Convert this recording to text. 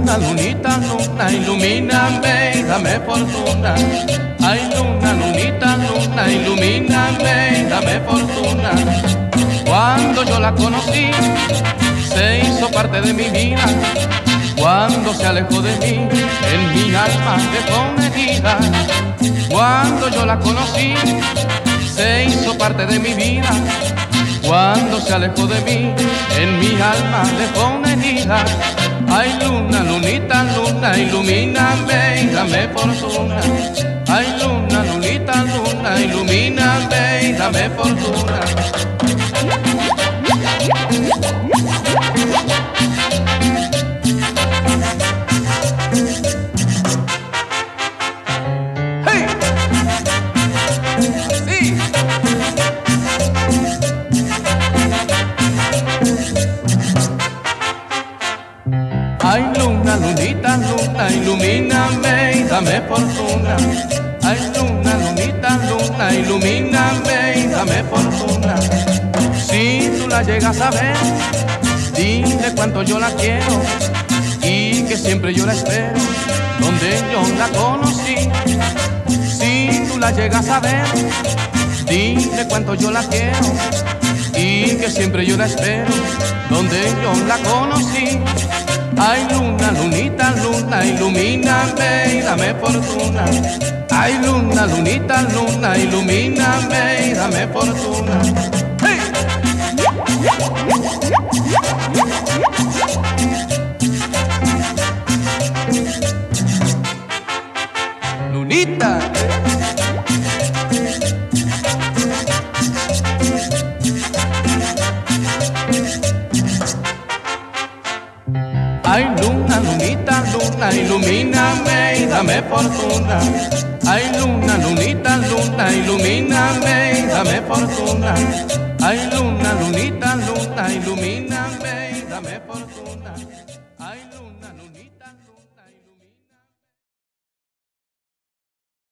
luna, lunita, luna, ilumíname y dame fortuna. Ay, luna, lunita, luna, ilumíname y dame fortuna. Cuando yo la conocí, se hizo parte de mi vida. Cuando se alejó de mí, en mi alma dejó una herida. Cuando yo la conocí, se hizo parte de mi vida. Cuando se alejó de mí, en mi alma dejó una herida. Ay, luna, lunita, luna, ilumíname y dame fortuna. Ay, luna, lunita, luna, ilumíname y dame fortuna. ¡Hey! ¡Así! Ay, luna, lunita, luna, ilumíname y dame fortuna. Ay, luna, lunita, luna, ilumíname y dame fortuna. Si tú la llegas a ver, dile cuánto yo la quiero y que siempre yo la espero donde yo la conocí. Si tú la llegas a ver, dile cuánto yo la quiero y que siempre yo la espero donde yo la conocí. Ay, luna, lunita, luna, ilumíname y dame fortuna. Ay, luna, lunita, luna, ilumíname y dame fortuna. ¡Hey! Lunita. Ay, luna, lunita, luna, ilumíname y dame fortuna. Ay, luna, lunita, luna, ilumíname y dame fortuna. Ay, luna, lunita, luna, ilumíname y dame fortuna.